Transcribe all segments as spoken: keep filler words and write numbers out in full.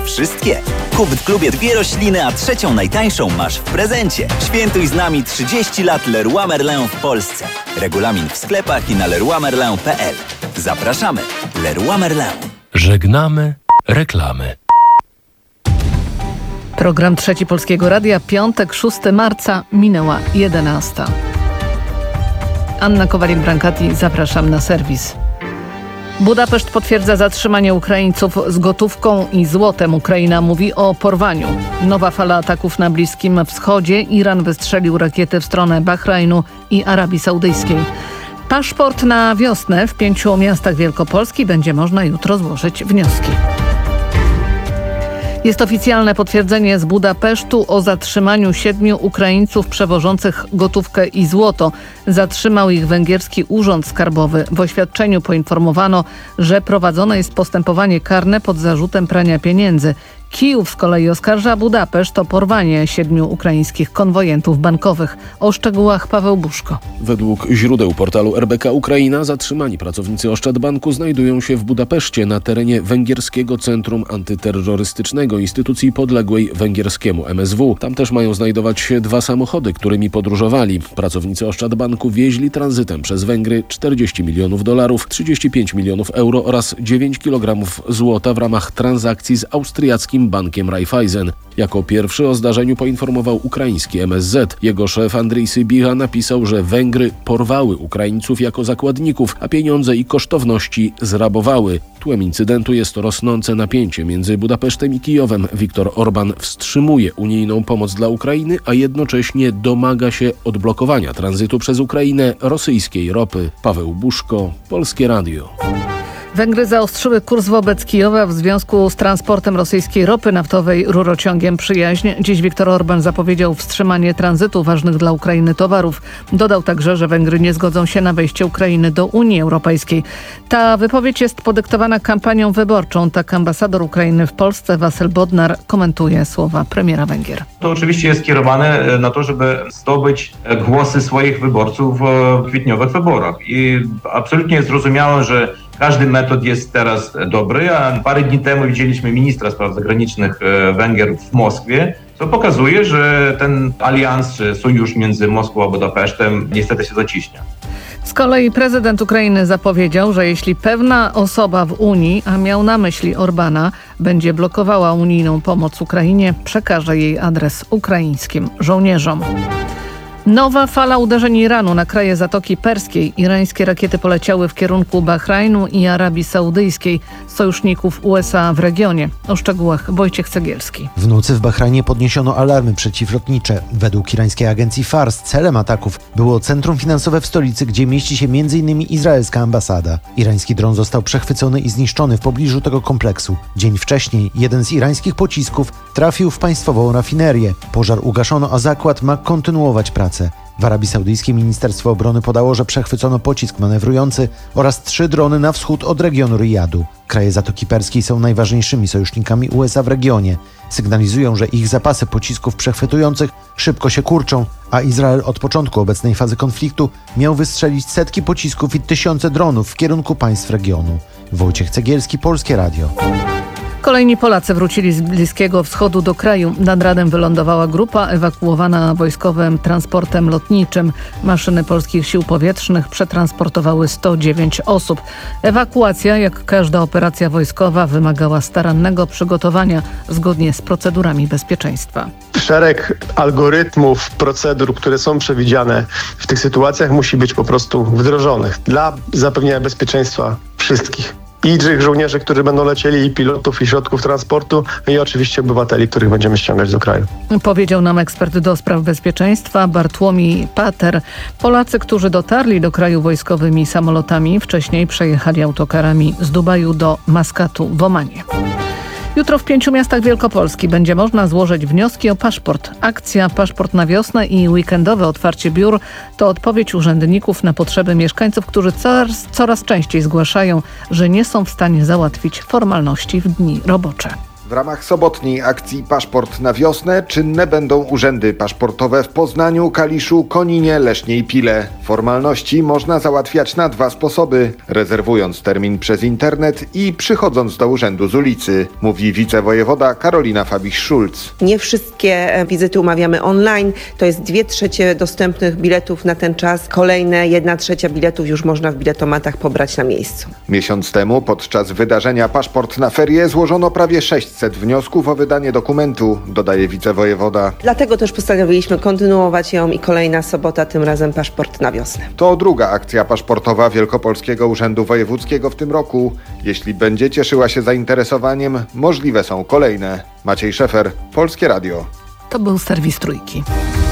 wszystkie. Kup w klubie dwie rośliny, a trzecią najtańszą masz w prezencie. Świętuj z nami trzydzieści lat Leroy Merlin w Polsce. Regulamin w sklepach i na leroy merlin kropka p l. Zapraszamy. Leroy Merlin. Żegnamy reklamy. Program Trzeci Polskiego Radia, piątek, szóstego marca, minęła jedenasta. Anna Kowalik-Brankati, zapraszam na serwis. Budapeszt potwierdza zatrzymanie Ukraińców z gotówką i złotem. Ukraina mówi o porwaniu. Nowa fala ataków na Bliskim Wschodzie. Iran wystrzelił rakiety w stronę Bahrajnu i Arabii Saudyjskiej. Paszport na wiosnę w pięciu miastach Wielkopolski. Będzie można jutro złożyć wnioski. Jest oficjalne potwierdzenie z Budapesztu o zatrzymaniu siedmiu Ukraińców przewożących gotówkę i złoto. Zatrzymał ich węgierski urząd skarbowy. W oświadczeniu poinformowano, że prowadzone jest postępowanie karne pod zarzutem prania pieniędzy. Kijów z kolei oskarża Budapeszt o porwanie siedmiu ukraińskich konwojentów bankowych. O szczegółach Paweł Buszko. Według źródeł portalu R B K Ukraina zatrzymani pracownicy Oszczadbanku znajdują się w Budapeszcie na terenie Węgierskiego Centrum Antyterrorystycznego, instytucji podległej węgierskiemu M S W. Tam też mają znajdować się dwa samochody, którymi podróżowali. Pracownicy Oszczadbanku wieźli tranzytem przez Węgry czterdzieści milionów dolarów, trzydzieści pięć milionów euro oraz dziewięć kilogramów złota w ramach transakcji z austriackim bankiem Raiffeisen. Jako pierwszy o zdarzeniu poinformował ukraiński M S Z. Jego szef Andrii Sybiha napisał, że Węgry porwały Ukraińców jako zakładników, a pieniądze i kosztowności zrabowały. Tłem incydentu jest rosnące napięcie między Budapesztem i Kijowem. Viktor Orban wstrzymuje unijną pomoc dla Ukrainy, a jednocześnie domaga się odblokowania tranzytu przez Ukrainę rosyjskiej ropy. Paweł Buszko, Polskie Radio. Węgry zaostrzyły kurs wobec Kijowa w związku z transportem rosyjskiej ropy naftowej rurociągiem Przyjaźń. Dziś Viktor Orban zapowiedział wstrzymanie tranzytu ważnych dla Ukrainy towarów. Dodał także, że Węgry nie zgodzą się na wejście Ukrainy do Unii Europejskiej. Ta wypowiedź jest podyktowana kampanią wyborczą. Tak ambasador Ukrainy w Polsce Wasyl Bodnar komentuje słowa premiera Węgier. To oczywiście jest skierowane na to, żeby zdobyć głosy swoich wyborców w kwietniowych wyborach. I absolutnie jest zrozumiałe, że każdy metod jest teraz dobry, a parę dni temu widzieliśmy ministra spraw zagranicznych Węgier w Moskwie, co pokazuje, że ten alians czy sojusz między Moskwą a Budapesztem niestety się zacieśnia. Z kolei prezydent Ukrainy zapowiedział, że jeśli pewna osoba w Unii, a miał na myśli Orbana, będzie blokowała unijną pomoc Ukrainie, przekaże jej adres ukraińskim żołnierzom. Nowa fala uderzeń Iranu na kraje Zatoki Perskiej. Irańskie rakiety poleciały w kierunku Bahrajnu i Arabii Saudyjskiej, sojuszników U S A w regionie. O szczegółach Wojciech Cegielski. W nocy w Bahrajnie podniesiono alarmy przeciwlotnicze. Według irańskiej agencji Fars celem ataków było centrum finansowe w stolicy, gdzie mieści się między innymi izraelska ambasada. Irański dron został przechwycony i zniszczony w pobliżu tego kompleksu. Dzień wcześniej jeden z irańskich pocisków trafił w państwową rafinerię. Pożar ugaszono, a zakład ma kontynuować pracę. W Arabii Saudyjskiej Ministerstwo Obrony podało, że przechwycono pocisk manewrujący oraz trzy drony na wschód od regionu Rijadu. Kraje Zatoki Perskiej są najważniejszymi sojusznikami U S A w regionie. Sygnalizują, że ich zapasy pocisków przechwytujących szybko się kurczą, a Izrael od początku obecnej fazy konfliktu miał wystrzelić setki pocisków i tysiące dronów w kierunku państw regionu. Wojciech Cegielski, Polskie Radio. Kolejni Polacy wrócili z Bliskiego Wschodu do kraju. Nad Radem wylądowała grupa ewakuowana wojskowym transportem lotniczym. Maszyny polskich sił powietrznych przetransportowały sto dziewięć osób. Ewakuacja, jak każda operacja wojskowa, wymagała starannego przygotowania zgodnie z procedurami bezpieczeństwa. Szereg algorytmów, procedur, które są przewidziane w tych sytuacjach, musi być po prostu wdrożonych dla zapewnienia bezpieczeństwa wszystkich. I tych żołnierzy, którzy będą lecieli, i pilotów, i środków transportu, i oczywiście obywateli, których będziemy ściągać do kraju. Powiedział nam ekspert do spraw bezpieczeństwa Bartłomiej Pater. Polacy, którzy dotarli do kraju wojskowymi samolotami, wcześniej przejechali autokarami z Dubaju do Maskatu w Omanie. Jutro w pięciu miastach Wielkopolski będzie można złożyć wnioski o paszport. Akcja Paszport na wiosnę i weekendowe otwarcie biur to odpowiedź urzędników na potrzeby mieszkańców, którzy coraz, coraz częściej zgłaszają, że nie są w stanie załatwić formalności w dni robocze. W ramach sobotniej akcji Paszport na wiosnę czynne będą urzędy paszportowe w Poznaniu, Kaliszu, Koninie, Lesznie i Pile. Formalności można załatwiać na dwa sposoby: rezerwując termin przez internet i przychodząc do urzędu z ulicy, mówi wicewojewoda Karolina Fabich-Szulc. Nie wszystkie wizyty umawiamy online, to jest dwie trzecie dostępnych biletów na ten czas, kolejne jedna trzecia biletów już można w biletomatach pobrać na miejscu. Miesiąc temu podczas wydarzenia Paszport na ferie złożono prawie sześćset wniosków o wydanie dokumentu, dodaje wicewojewoda. Dlatego też postanowiliśmy kontynuować ją i kolejna sobota, tym razem Paszport na wiosnę. To druga akcja paszportowa Wielkopolskiego Urzędu Wojewódzkiego w tym roku. Jeśli będzie cieszyła się zainteresowaniem, możliwe są kolejne. Maciej Szefer, Polskie Radio. To był serwis Trójki.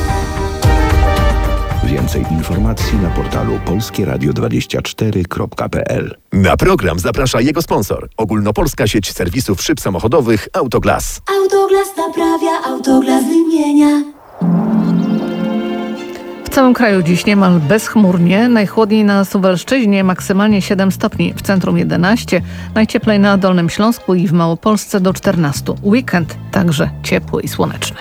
Więcej informacji na portalu polskie radio dwadzieścia cztery kropka p l. Na program zaprasza jego sponsor. Ogólnopolska sieć serwisów szyb samochodowych Autoglas. Autoglas naprawia, Autoglas wymienia. W całym kraju dziś niemal bezchmurnie. Najchłodniej na Suwalszczyźnie, maksymalnie siedem stopni, w centrum jedenaście, najcieplej na Dolnym Śląsku i w Małopolsce do czternastu. Weekend także ciepły i słoneczny.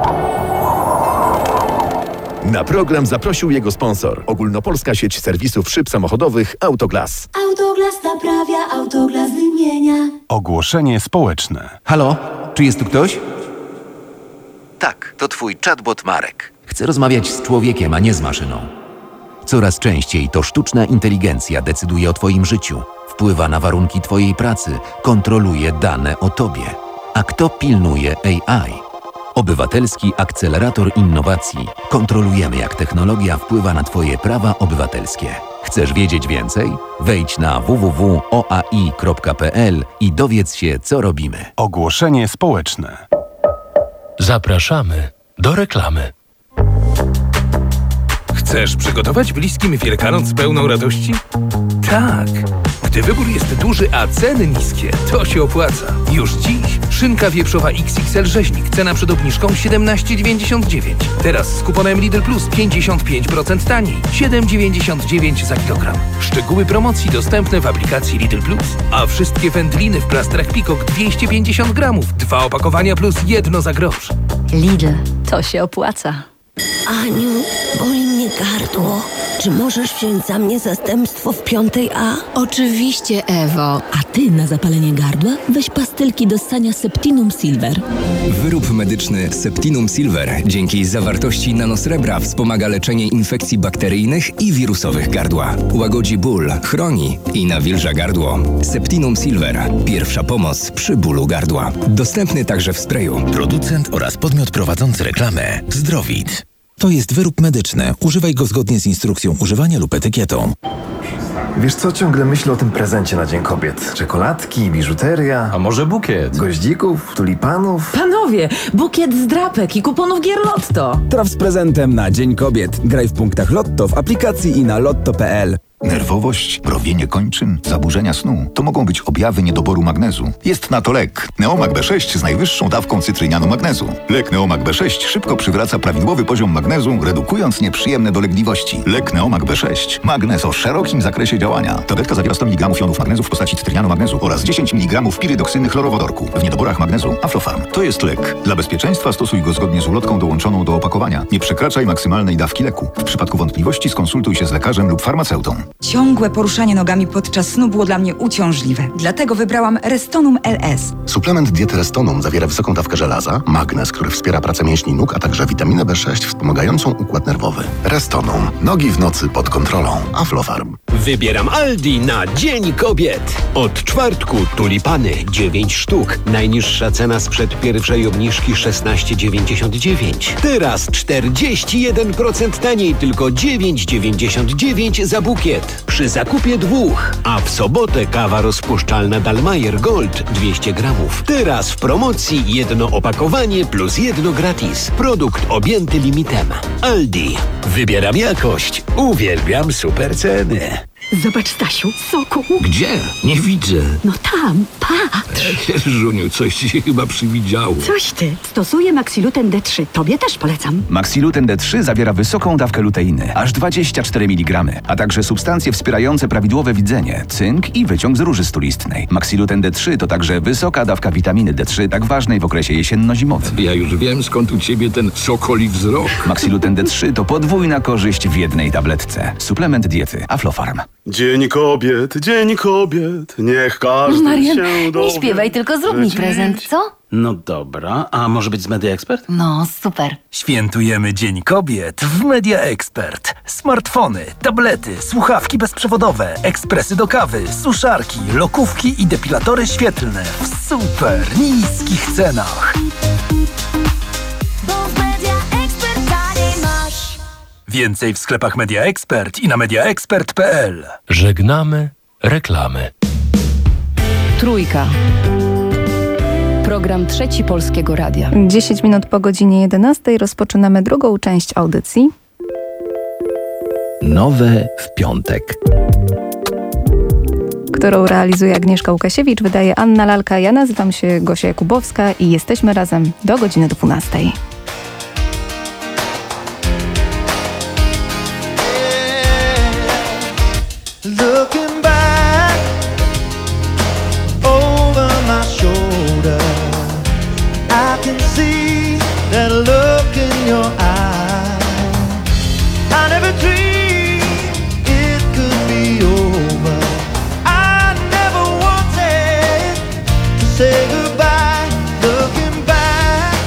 Na program zaprosił jego sponsor. Ogólnopolska sieć serwisów szyb samochodowych Autoglas. Autoglas naprawia, Autoglas wymienia. Ogłoszenie społeczne. Halo? Czy jest tu ktoś? Tak, to twój chatbot Marek. Chcę rozmawiać z człowiekiem, a nie z maszyną. Coraz częściej to sztuczna inteligencja decyduje o twoim życiu, wpływa na warunki twojej pracy, kontroluje dane o tobie. A kto pilnuje A I? Obywatelski Akcelerator Innowacji. Kontrolujemy, jak technologia wpływa na twoje prawa obywatelskie. Chcesz wiedzieć więcej? Wejdź na w w w kropka o a i kropka p l i dowiedz się, co robimy. Ogłoszenie społeczne. Zapraszamy do reklamy. Chcesz przygotować bliskim Wielkanoc pełną radości? Tak! Gdy wybór jest duży, a ceny niskie, to się opłaca. Już dziś szynka wieprzowa X X L rzeźnik, cena przed obniżką siedemnaście dziewięćdziesiąt dziewięć. Teraz z kuponem Lidl Plus pięćdziesiąt pięć procent taniej, siedem dziewięćdziesiąt dziewięć za kilogram. Szczegóły promocji dostępne w aplikacji Lidl Plus. A wszystkie wędliny w plastrach Pikok dwieście pięćdziesiąt gramów, dwa opakowania plus jedno za grosz. Lidl, to się opłaca. Aniu, boli mnie gardło. Czy możesz wziąć za mnie zastępstwo w piątej A? Oczywiście, Ewo. A ty na zapalenie gardła weź pastylki do ssania Septinum Silver. Wyrób medyczny Septinum Silver dzięki zawartości nanosrebra wspomaga leczenie infekcji bakteryjnych i wirusowych gardła. Łagodzi ból, chroni i nawilża gardło. Septinum Silver. Pierwsza pomoc przy bólu gardła. Dostępny także w sprayu. Producent oraz podmiot prowadzący reklamę Zdrowit. To jest wyrób medyczny. Używaj go zgodnie z instrukcją używania lub etykietą. Wiesz co, ciągle myślę o tym prezencie na Dzień Kobiet. Czekoladki, biżuteria. A może bukiet? Goździków, tulipanów. Panowie, bukiet z drapek i kuponów gier Lotto. Traf z prezentem na Dzień Kobiet. Graj w punktach Lotto w aplikacji i na lotto kropka p l. Nerwowość, mrowienie kończyn, zaburzenia snu to mogą być objawy niedoboru magnezu. Jest na to lek. Neomag B sześć z najwyższą dawką cytrynianu magnezu. Lek Neomag B sześć szybko przywraca prawidłowy poziom magnezu, redukując nieprzyjemne dolegliwości. Lek Neomag B sześć. Magnez o szerokim zakresie działania. Tabletka zawiera sto miligramów jonów magnezu w postaci cytrynianu magnezu oraz dziesięć miligramów pirydoksyny chlorowodorku. W niedoborach magnezu Aflofarm. To jest lek. Dla bezpieczeństwa stosuj go zgodnie z ulotką dołączoną do opakowania. Nie przekraczaj maksymalnej dawki leku. W przypadku wątpliwości skonsultuj się z lekarzem lub farmaceutą. Ciągłe poruszanie nogami podczas snu było dla mnie uciążliwe. Dlatego wybrałam Restonum L S. Suplement diety Restonum zawiera wysoką dawkę żelaza, magnez, który wspiera pracę mięśni nóg, a także witaminę B sześć wspomagającą układ nerwowy. Restonum. Nogi w nocy pod kontrolą. Aflofarm. Wybieram Aldi na Dzień Kobiet. Od czwartku tulipany dziewięć sztuk. Najniższa cena sprzed pierwszej obniżki szesnaście dziewięćdziesiąt dziewięć. Teraz czterdzieści jeden procent taniej, tylko dziewięć dziewięćdziesiąt dziewięć za bukiet. Przy zakupie dwóch. A w sobotę kawa rozpuszczalna Dalmayer Gold dwieście gramów. Teraz w promocji jedno opakowanie plus jedno gratis. Produkt objęty limitem. Aldi. Wybieram jakość. Uwielbiam super ceny. Zobacz, Stasiu, soku. Gdzie? Nie widzę. No tam, patrz. Żuniu, coś ci się chyba przywidziało. Coś ty. Stosuję Maxiluten D trzy. Tobie też polecam. Maxiluten D trzy zawiera wysoką dawkę luteiny, aż dwadzieścia cztery miligramy, a także substancje wspierające prawidłowe widzenie, cynk i wyciąg z róży stulistnej. Maxiluten D trzy to także wysoka dawka witaminy D trzy, tak ważnej w okresie jesienno-zimowym. Ja już wiem, skąd u ciebie ten sokoli wzrok. Maxiluten D trzy to podwójna korzyść w jednej tabletce. Suplement diety Aflofarm. Dzień kobiet, dzień kobiet, niech każdy Marian, się dowie. nie śpiewaj, tylko zrób mi prezent, co? No dobra, a może być z Media Expert? No, super. Świętujemy Dzień Kobiet w Media Expert. Smartfony, tablety, słuchawki bezprzewodowe, ekspresy do kawy, suszarki, lokówki i depilatory świetlne w super niskich cenach. Bo w Media Expert taniej masz. Więcej w sklepach Media Expert i na mediaexpert kropka p l. Żegnamy reklamy. Trójka. Program Trzeci Polskiego Radia. dziesięć minut po godzinie jedenastej rozpoczynamy drugą część audycji. Nowe w piątek. Którą realizuje Agnieszka Łukasiewicz, wydaje Anna Lalka. Ja nazywam się Gosia Jakubowska i jesteśmy razem do godziny dwunastej. Looking back over my shoulder, I can see that look in your eye. I never dreamed it could be over. I never wanted to say goodbye. Looking back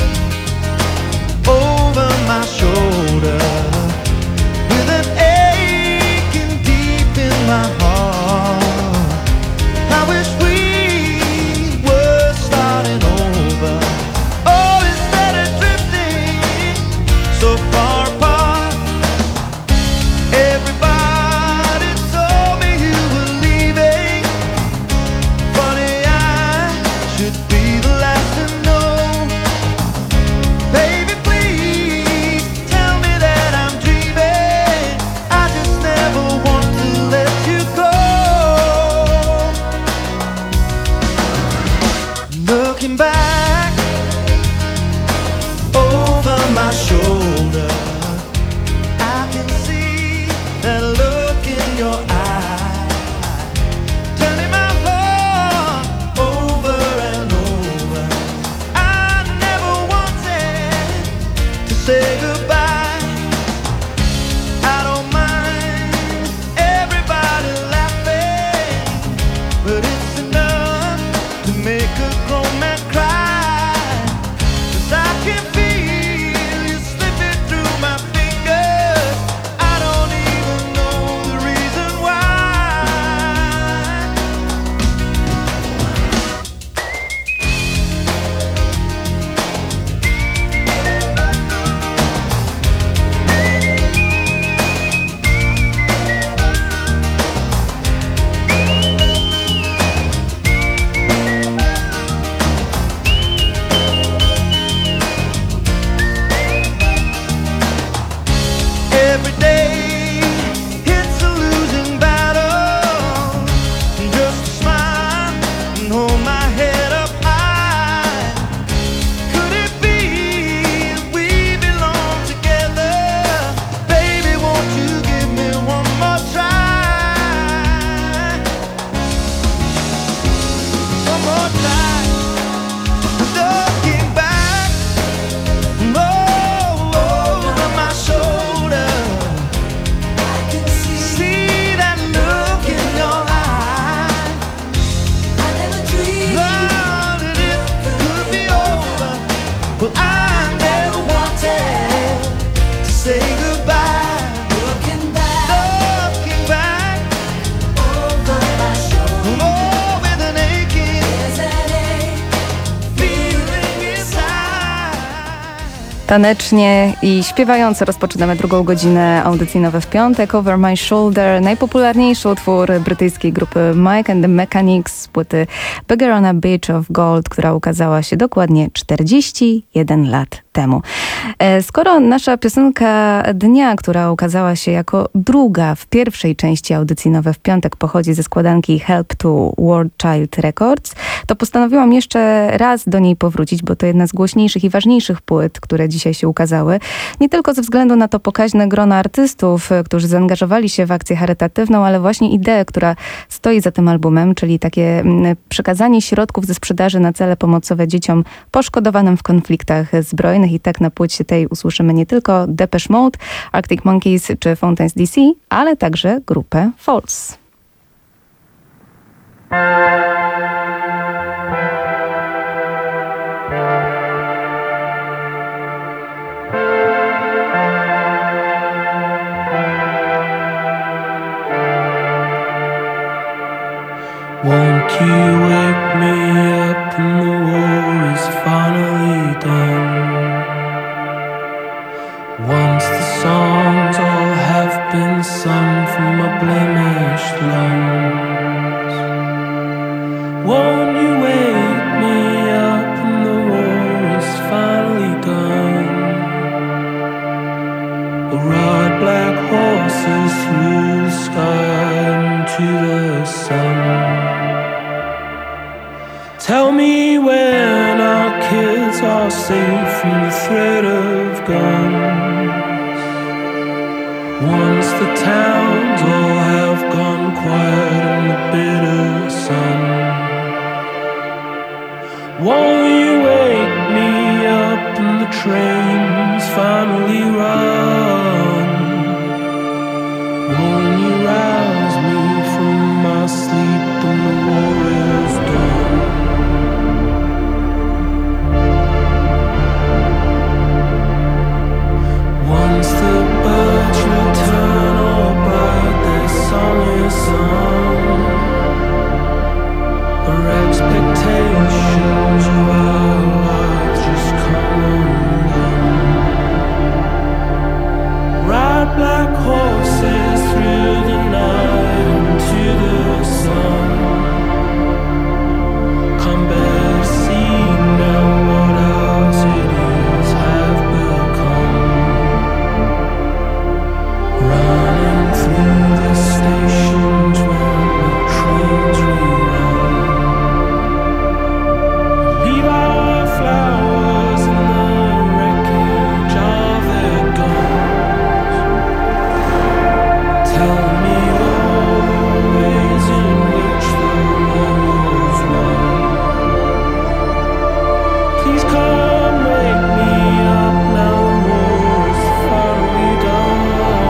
over my shoulder, with an aching deep in my heart. I wish we were starting over. Oh, instead of drifting so far apart. Everybody told me you were leaving. Funny, I should be the last to know. Baby, please tell me that I'm dreaming. I just never want to let you go. Looking back over my shoulder, I can see that look in your eye, turning my heart over and over. I never wanted to say goodbye. I don't mind everybody laughing, but it's enough to make a grown man cry. 'Cause I can feel you slipping through my fingers. I don't even know the reason why. Every day it's a losing battle. Just smile and hold my head up high. Could it be we belong together? Baby, won't you give me one more try? One more try. Looking back oh, over my shoulder, see that look in your eye. I never dreamed that it could be over, but I never wanted to say goodbye. Looking back, looking back over my shoulder, oh, with an aching, feeling inside. Tanecznie i śpiewająco rozpoczynamy drugą godzinę audycji Nowe w piątek. Over My Shoulder, najpopularniejszy utwór brytyjskiej grupy Mike and the Mechanics z płyty Beggar on a Beach of Gold, która ukazała się dokładnie czterdzieści jeden lat temu. Skoro nasza piosenka dnia, która ukazała się jako druga w pierwszej części audycji Nowe w piątek, pochodzi ze składanki Help to World Child Records, to postanowiłam jeszcze raz do niej powrócić, bo to jedna z głośniejszych i ważniejszych płyt, które dzisiaj się ukazały. Nie tylko ze względu na to pokaźne grono artystów, którzy zaangażowali się w akcję charytatywną, ale właśnie ideę, która stoi za tym albumem, czyli takie przekazanie środków ze sprzedaży na cele pomocowe dzieciom poszkodowanym w konfliktach zbrojnych. I tak na płycie tej usłyszymy nie tylko Depeche Mode, Arctic Monkeys czy Fountains D C, ale także grupę Falls. Won't you wake me up when the war is finally done? Once the songs all have been sung from my blemished lungs. Won't you wake me up when the war is finally done? We'll ride black horses through the sky into the sun. Tell me when our kids are safe from the threat of guns. Once the towns all have gone quiet in the bitter sun. Won't you wake me up when the trains finally run? Won't you rouse me from my sleep when the war is done? Once the birds return all bright, their song is sung. Our expectations of our lives just come undone. Ride black horses through the night into the sun. Come better see now what our cities have become. Running through the stations when the trains rerun. Leave our flowers in the wreckage of their guns. Tell me all the ways in which the war was won. Please come wake me up now the war is finally done.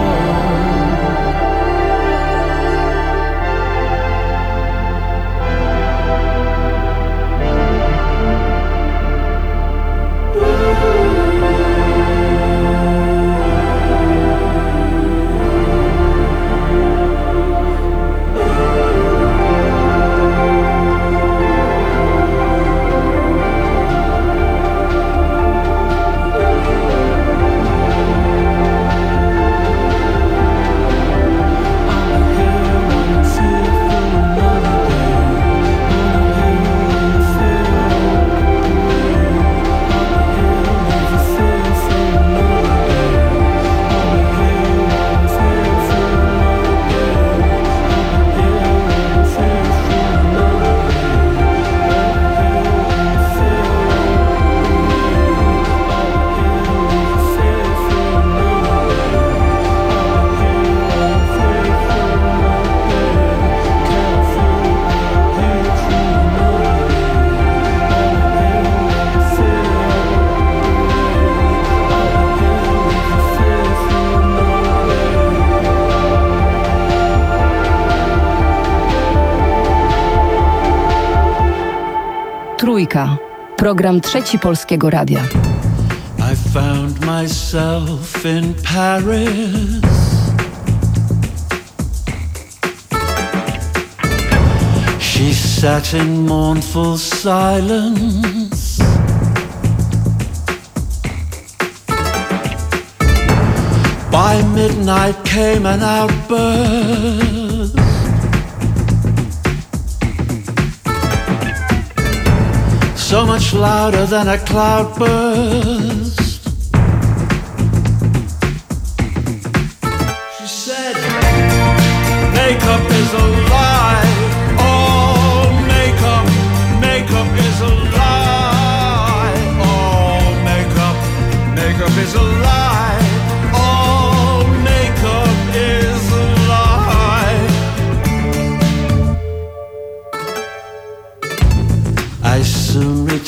Trójka. Program Trzeci Polskiego Radia. I found myself in Paris. She sat in mournful silence. By midnight came an outburst. So much louder than a cloudburst.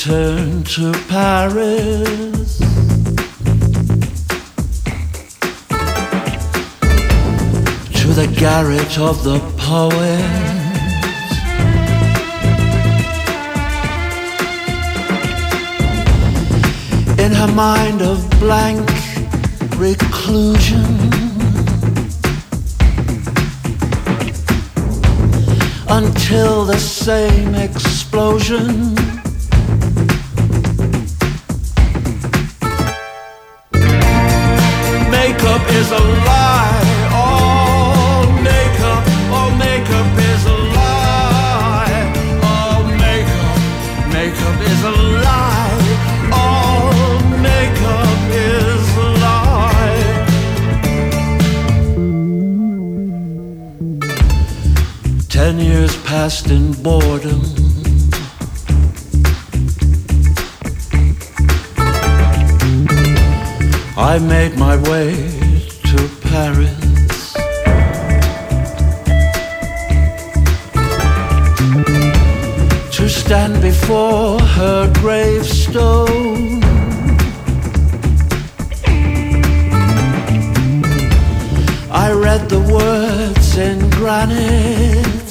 return to Paris. To the garret of the poet. In her mind of blank reclusion, until the same explosion makeup is a lie, all makeup, all makeup is a lie, all makeup, makeup is a lie, all makeup is a lie. Ten years passed in boredom. I made my way to Paris. To stand before her gravestone. I read the words in granite.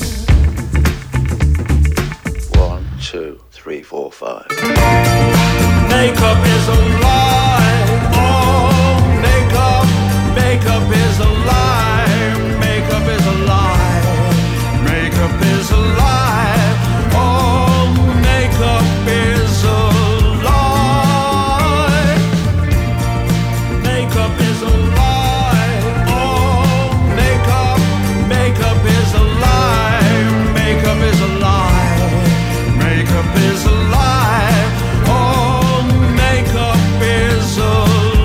One, two, three, four, five. Makeup is a lie. Oh, makeup, makeup is a lie. Makeup is a lie. Makeup is a lie. Oh, makeup is a lie. Makeup is a lie. Oh, makeup, makeup is a lie. Makeup is a lie. Makeup is a lie. Oh, makeup is a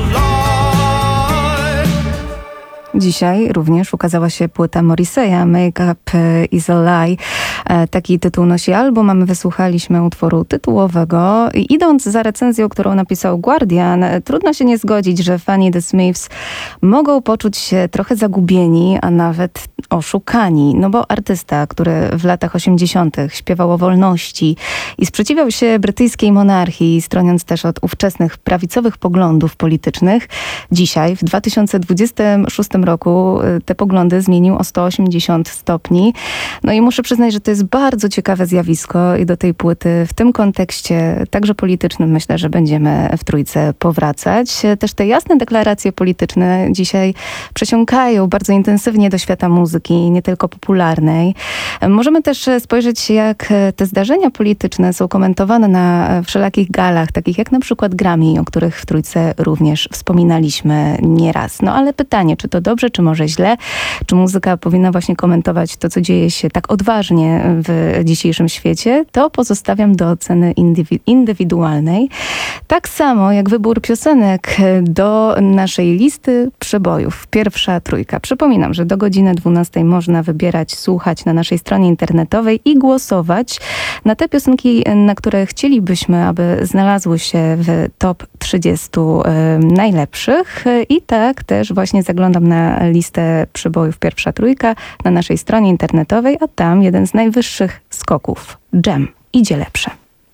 lie. Dzisiaj również ukazała się płyta Morrissey'a, Make Up is a Lie. Taki tytuł nosi album, a my wysłuchaliśmy utworu tytułowego. I idąc za recenzją, którą napisał Guardian, trudno się nie zgodzić, że fani The Smiths mogą poczuć się trochę zagubieni, a nawet oszukani. No bo artysta, który w latach osiemdziesiątych śpiewał o wolności i sprzeciwiał się brytyjskiej monarchii, stroniąc też od ówczesnych prawicowych poglądów politycznych, dzisiaj w dwa tysiące dwudziestym szóstym roku te poglądy zmienił o sto osiemdziesiąt stopni. No i muszę przyznać, że to jest bardzo ciekawe zjawisko i do tej płyty w tym kontekście, także politycznym, myślę, że będziemy w trójce powracać. Też te jasne deklaracje polityczne dzisiaj przesiąkają bardzo intensywnie do świata muzyki, nie tylko popularnej. Możemy też spojrzeć, jak te zdarzenia polityczne są komentowane na wszelakich galach, takich jak na przykład Grammy, o których w trójce również wspominaliśmy nieraz. No ale pytanie, czy to dobrze, czy może źle? Czy muzyka powinna właśnie komentować to, co dzieje się tak odważnie w dzisiejszym świecie? To pozostawiam do oceny indywi- indywidualnej. Tak samo jak wybór piosenek do naszej listy przebojów. Pierwsza trójka. Przypominam, że do godziny dwunastej można wybierać, słuchać na naszej stronie internetowej i głosować na te piosenki, na które chcielibyśmy, aby znalazły się w top trzydziestu y, najlepszych. I tak też właśnie zaglądam na listę przebojów Pierwsza trójka na naszej stronie internetowej, a tam jeden z najwyższych skoków. Dżem. Idzie lepsze.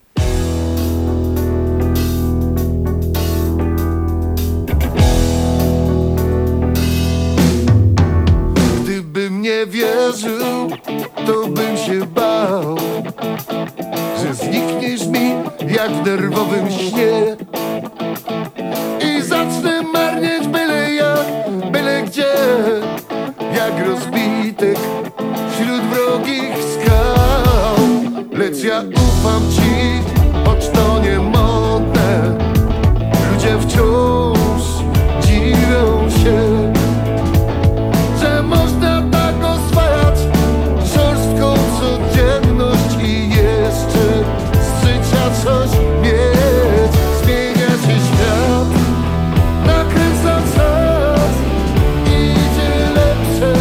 Gdybym nie wierzył, to bym się bał, że znikniesz mi jak w nerwowym śnie i zacznę marnieć byle jak, byle gdzie, jak rozbitek wśród wrogich skał. Lecz ja ufam ci, choć to nie modne. Ludzie wciąż dziwią się, że można tak oswajać szorstką codzienność i jeszcze z życia coś mieć. Zmienia się świat, nakręca czas, idzie lepsze.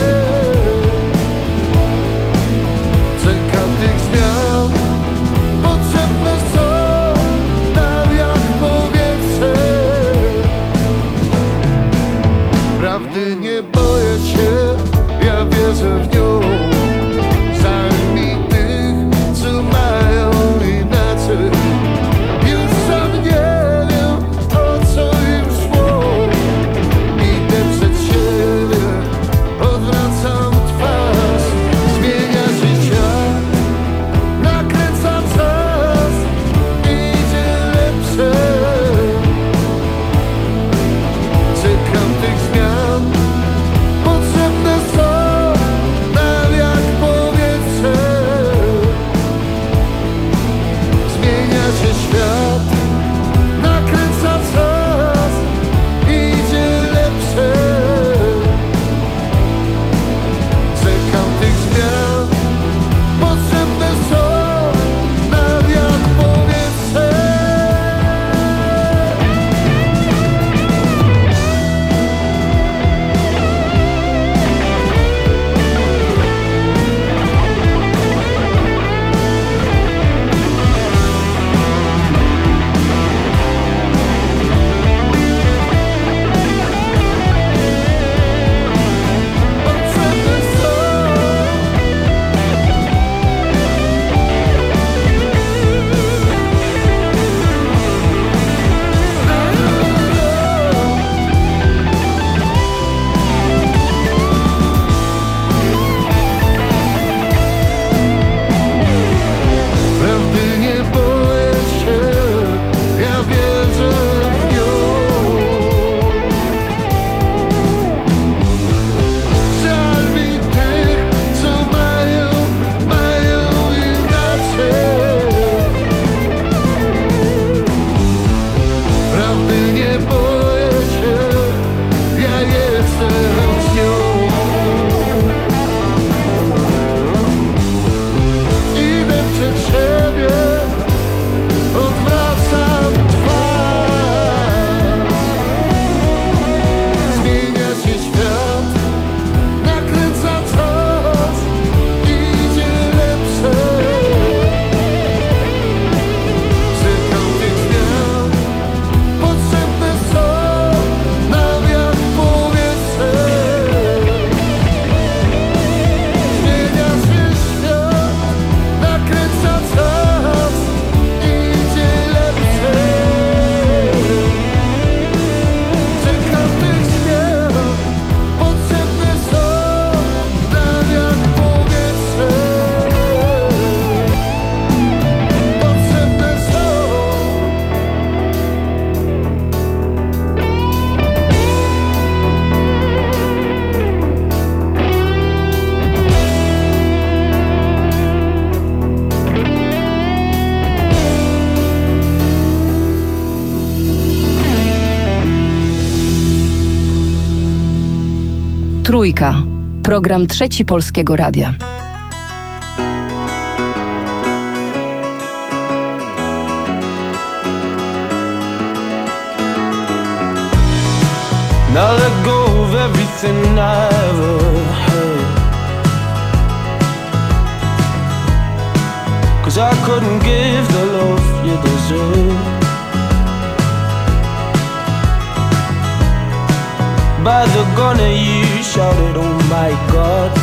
Czekam tych zmian, potrzebne są nam jak powietrze. Trójka. Program Trzeci Polskiego Radia. Now let go of everything I ever had, 'cause I couldn't give the love you deserve. By the gunner you shouted, oh my God.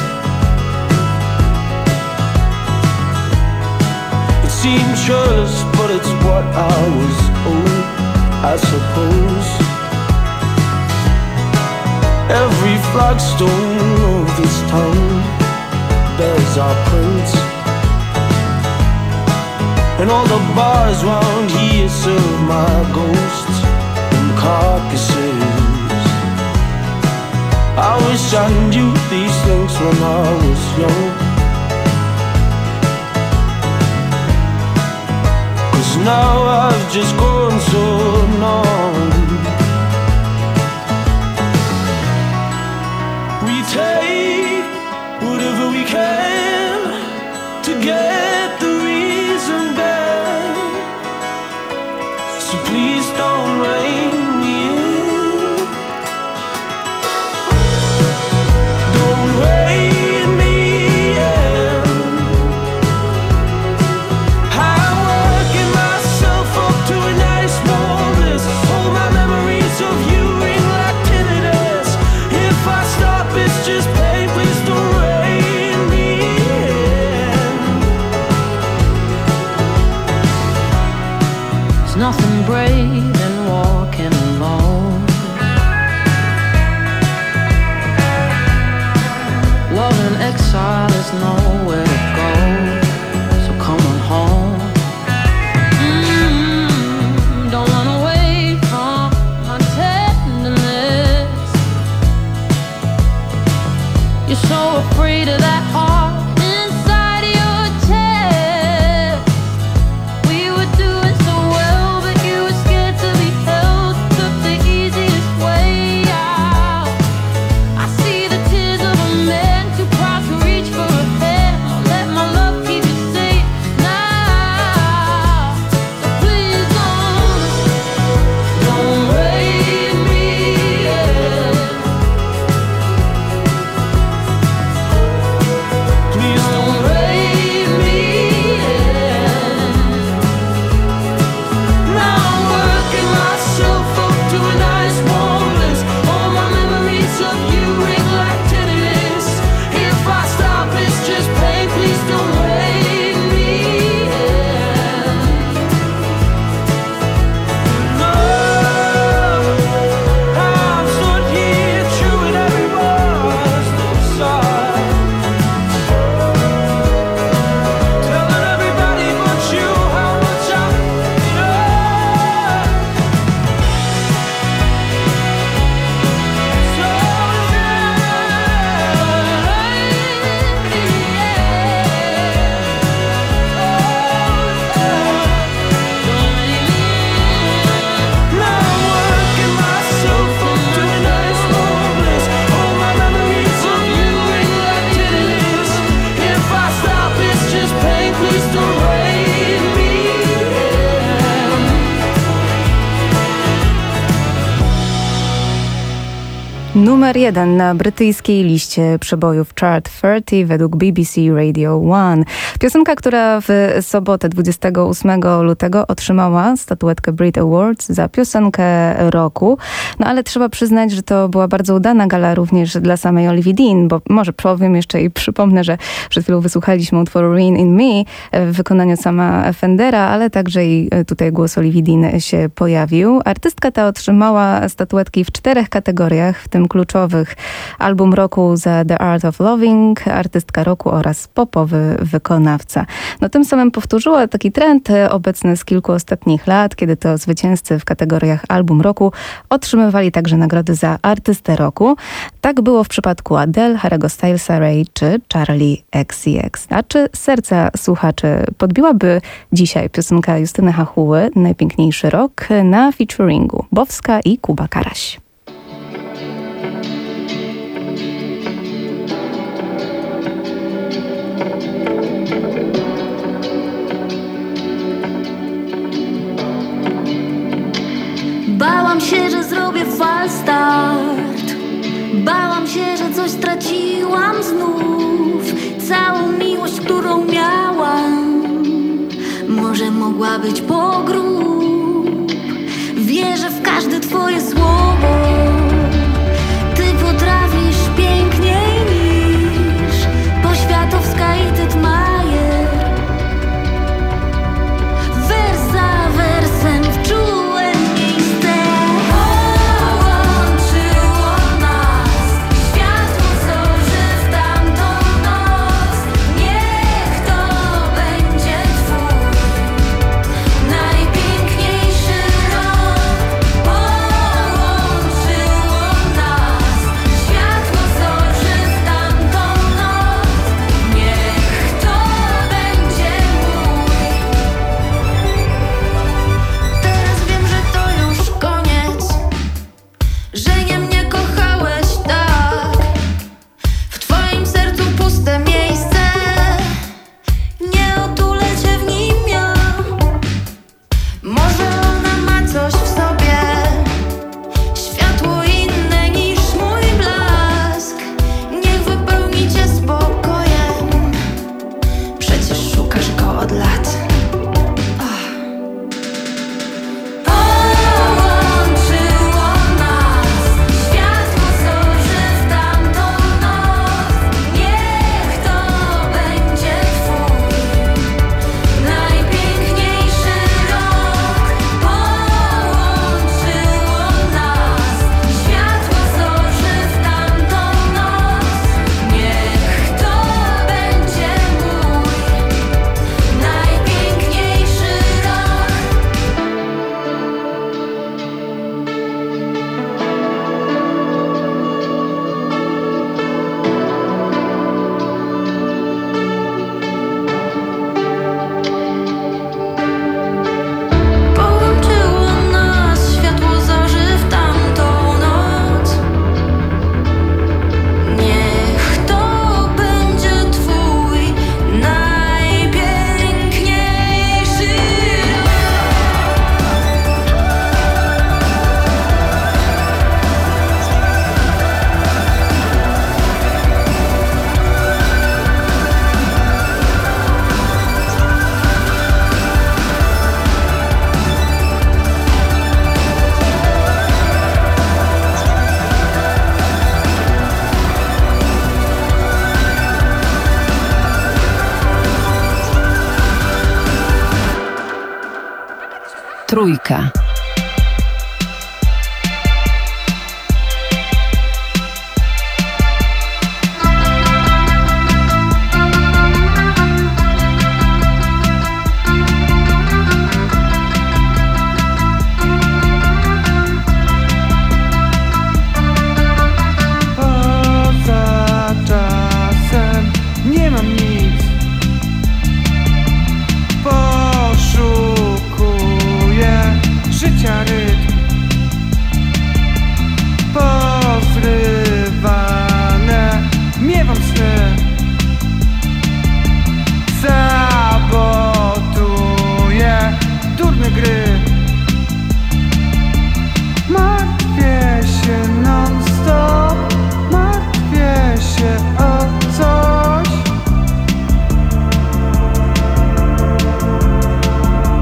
It seemed churlish, but it's what I was owed, I suppose. Every flagstone of this town bears our prints, and all the bars round here serve my ghosts and carcasses. I wish I knew these things when I was young, 'cause now I've just gone so numb. We take whatever we can to get the reason back, so please don't rein me in. Don't rein me in. I'm working myself up to a nice warm bliss. All my memories of you ring like tinnitus. If I stop, it's just pain. Please don't rein me in. There's nothing brave in walking alone. Love in exile is nowhere to go, so come on home. Mm, don't run away from my tenderness. You're so afraid of that heart inside your chest. We were doing so well, but you were scared to be held. Took the easiest way out. I see the tears of a man too proud to reach for a hand. I'll let my love keep you safe now. So please don't, don't rein me in. Please don't rein me in. Now I'm working myself up to a nice warm bliss. All my memories of you ring like tinnitus. If I stop, it's just pain. Please don't rein me in. No, I've stood here chewing every word inside, telling everybody but you how much I love. Now I'm working myself up to a nice warm bliss. All my memories of you ring like tinnitus. If I stop, it's just pain. Please don't rein me in. Numer jeden na brytyjskiej liście przebojów Chart trzydzieści według B B C Radio jeden. Piosenka, która w sobotę dwudziestego ósmego lutego otrzymała statuetkę Brit Awards za piosenkę roku. No ale trzeba przyznać, że to była bardzo udana gala również dla samej Olivia Dean, bo może powiem jeszcze i przypomnę, że przed chwilą wysłuchaliśmy utworu Rain in Me w wykonaniu sama Fendera, ale także i tutaj głos Olivia Dean się pojawił. Artystka ta otrzymała statuetki w czterech kategoriach, w tym kluczowych: album roku za The Art of Loving, artystka roku oraz popowy wykonawca. No tym samym powtórzyła taki trend obecny z kilku ostatnich lat, kiedy to zwycięzcy w kategoriach album roku otrzymywali także nagrody za artystę roku. Tak było w przypadku Adele, Harry'ego Stylesa, Ray czy Charlie X C X. A czy serca słuchaczy podbiłaby dzisiaj piosenka Justyny Hachuły Najpiękniejszy rok na featuringu Bowska i Kuba Karaś? Bałam się, że zrobię falstart. Bałam się, że coś straciłam znów. Całą miłość, którą miałam, może mogła być pogrób. Wierzę w każde twoje słowo. Ty potrafisz piękniej niż poświatowska i Tytmajer. Wers za wersem wczułem miejsce. Połączyło nas światło zorzy w tamtą noc. Niech to będzie twój najpiękniejszy rok. Połączyło nas światło zorzy w tamtą noc. Niech to będzie mój. Teraz wiem, że to już koniec, że nie mnie kochałeś tak. W twoim sercu puste miejsce, nie otulę cię w nim ja. Może ona ma coś w sobie, światło inne niż mój blask. Niech wypełni cię spokojem, przecież szukasz go od lat. Połączyło nas światło zorzy w tamtą noc. Niech to będzie twój najpiękniejszy rok. Połączyło nas światło zorzy w tamtą noc. Niech to będzie mój najpiękniejszy rok. Połączyło nas światło zorzy w tamtą noc. Niech to będzie twój najpiękniejszy Trójka. Poza czasem nie mam nic. Poszukuję życia rytm. Pozrywane miewam sny. Sabotuję durne gry. Martwię się non-stop. Martwię się o coś.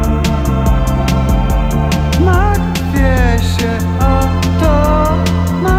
Martwię się o to.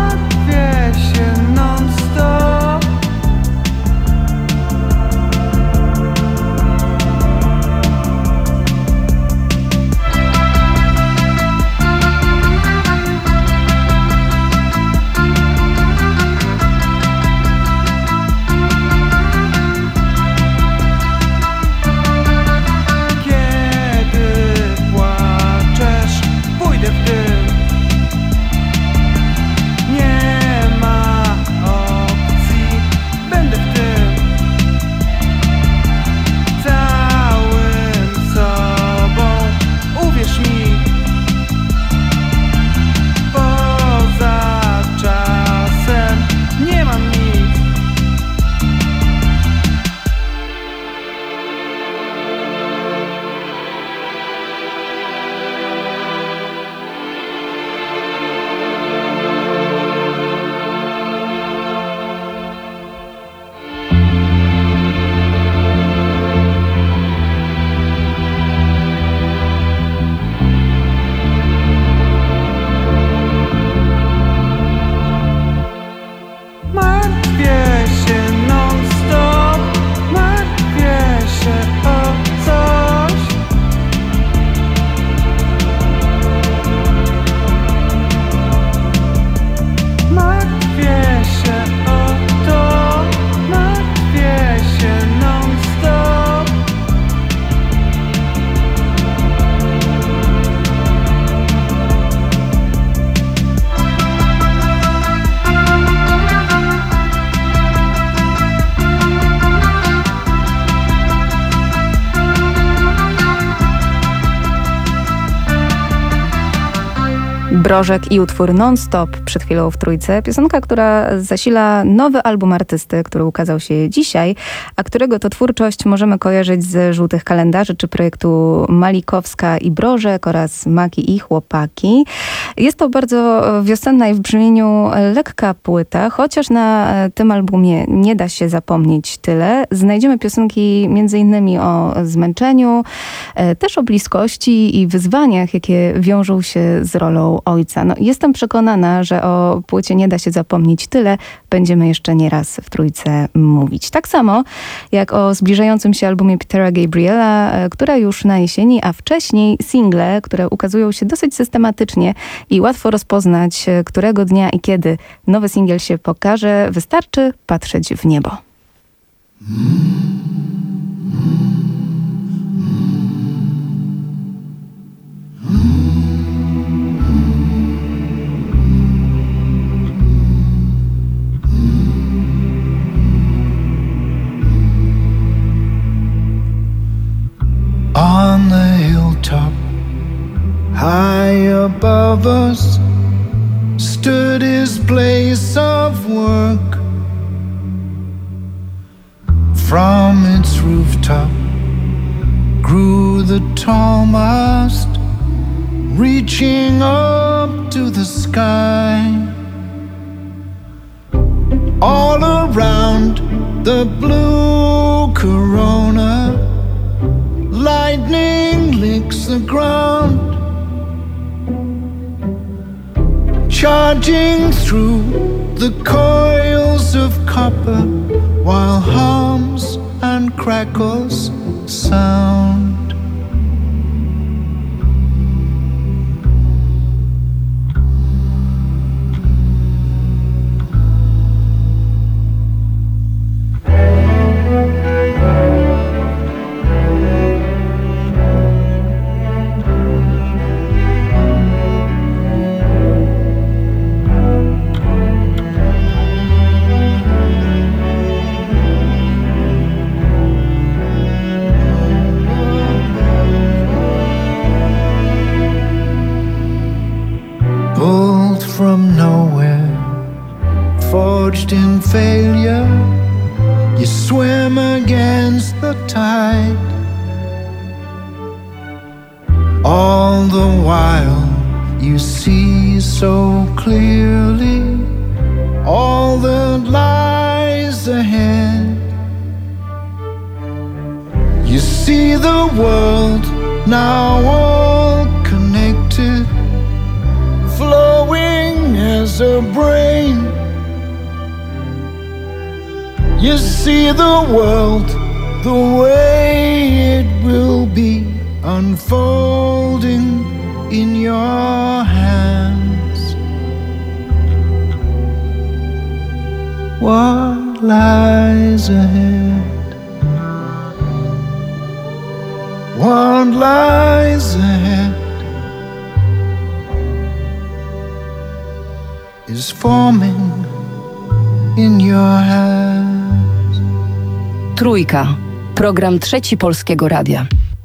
Brożek i utwór Non-Stop przed chwilą w trójce. Piosenka, która zasila nowy album artysty, który ukazał się dzisiaj, a którego to twórczość możemy kojarzyć ze Żółtych Kalendarzy, czy projektu Malikowska i Brożek oraz Maki i Chłopaki. Jest to bardzo wiosenna i w brzmieniu lekka płyta, chociaż na tym albumie nie da się zapomnieć tyle. Znajdziemy piosenki między innymi o zmęczeniu, też o bliskości i wyzwaniach, jakie wiążą się z rolą ojca. No, jestem przekonana, że o płycie nie da się zapomnieć tyle. Będziemy jeszcze nie raz w trójce mówić. Tak samo jak o zbliżającym się albumie Petera Gabriela, która już na jesieni, a wcześniej single, które ukazują się dosyć systematycznie i łatwo rozpoznać, którego dnia i kiedy nowy singiel się pokaże. Wystarczy patrzeć w niebo. On the hilltop, high above us, stood his place of work. From its rooftop grew the tall mast, reaching up to the sky. All around the blue corona, lightning licks the ground, charging through the coils of copper, while hums and crackles sound. From nowhere, forged in failure, you swim against the tide. All the while you see so clearly all that lies ahead. You see the world now all connected, flowing as a brain. You see the world the way it will be, unfolding in your hands. What lies ahead? What lies ahead is forming in your hands. Trójka. Program Trzeci Polskiego Radia.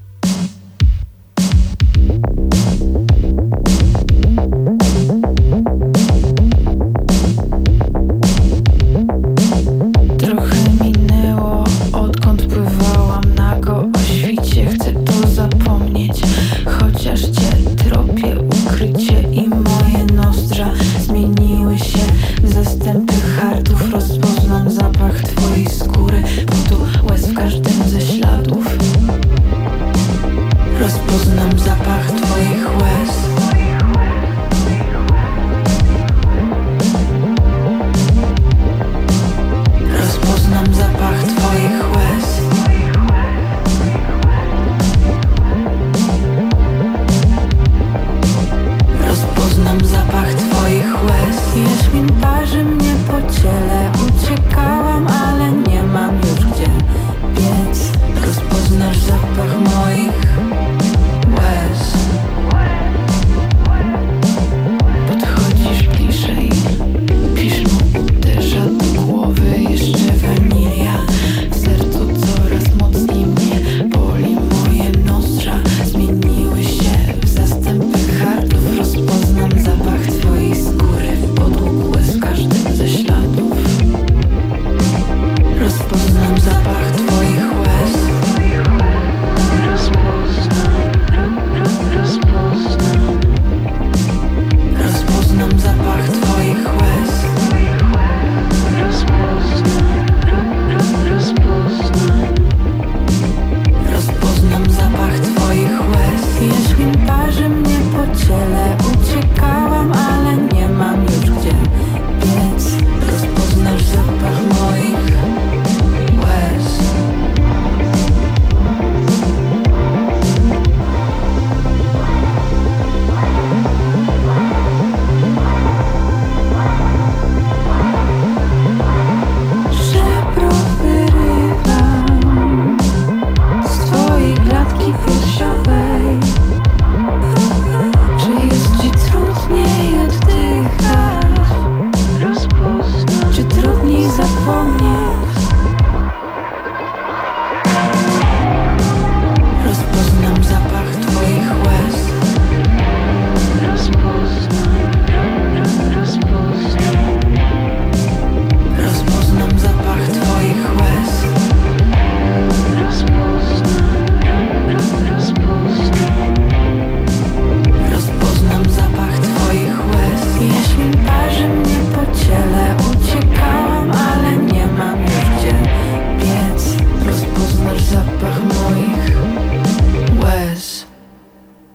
Trochę minęło, odkąd pływałam nago o świcie. Chcę to zapomnieć, chociaż cię tropię, ukrycie i moje nozdrza zmieniły się w zastępy hartów. Rozpoznam zapach twojej skóry, potu łez w każdym ze śladów.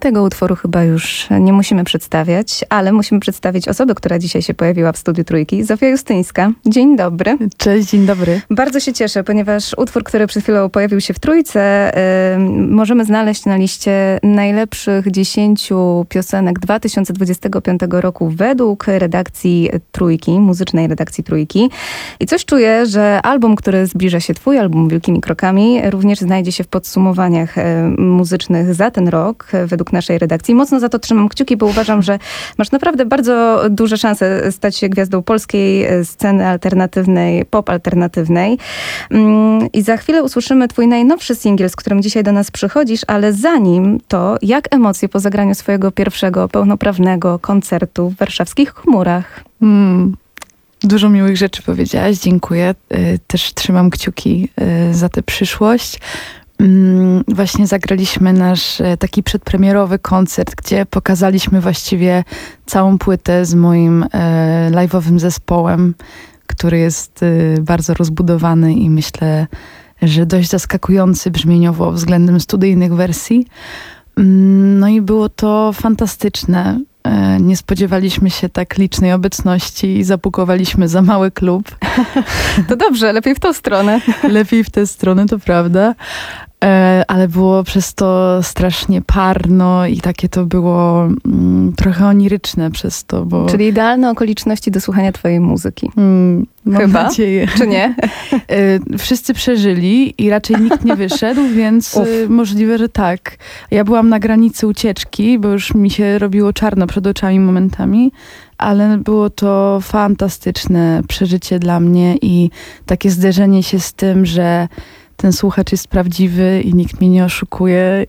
tego utworu chyba już nie musimy przedstawiać, ale musimy przedstawić osobę, która dzisiaj się pojawiła w studiu Trójki. Zofia Justyńska. Dzień dobry. Cześć, dzień dobry. Bardzo się cieszę, ponieważ utwór, który przed chwilą pojawił się w Trójce, yy, możemy znaleźć na liście najlepszych dziesięciu piosenek dwa tysiące dwudziestego piątego roku według redakcji Trójki, muzycznej redakcji Trójki. I coś czuję, że album, który zbliża się twój, album Wielkimi Krokami, również znajdzie się w podsumowaniach yy, muzycznych za ten rok, yy, według naszej redakcji. Mocno za to trzymam kciuki, bo uważam, że masz naprawdę bardzo duże szanse stać się gwiazdą polskiej sceny alternatywnej, pop alternatywnej. I za chwilę usłyszymy twój najnowszy singiel, z którym dzisiaj do nas przychodzisz, ale zanim to, jak emocje po zagraniu swojego pierwszego pełnoprawnego koncertu w warszawskich Chmurach? Hmm. Dużo miłych rzeczy powiedziałaś, dziękuję. Też trzymam kciuki za tę przyszłość. Właśnie zagraliśmy nasz taki przedpremierowy koncert, gdzie pokazaliśmy właściwie całą płytę z moim e, live'owym zespołem, który jest e, bardzo rozbudowany i myślę, że dość zaskakujący brzmieniowo względem studyjnych wersji. No i było to fantastyczne. E, nie spodziewaliśmy się tak licznej obecności i zapukowaliśmy za mały klub. To dobrze, lepiej w tą stronę. Lepiej w tę stronę, to prawda. E, ale było przez to strasznie parno i takie to było mm, trochę oniryczne przez to, bo... Czyli idealne okoliczności do słuchania twojej muzyki. Mm, mam Chyba, nadzieję. Czy nie? E, wszyscy przeżyli i raczej nikt nie wyszedł, więc e, możliwe, że tak. Ja byłam na granicy ucieczki, bo już mi się robiło czarno przed oczami momentami, ale było to fantastyczne przeżycie dla mnie i takie zderzenie się z tym, że ten słuchacz jest prawdziwy i nikt mnie nie oszukuje.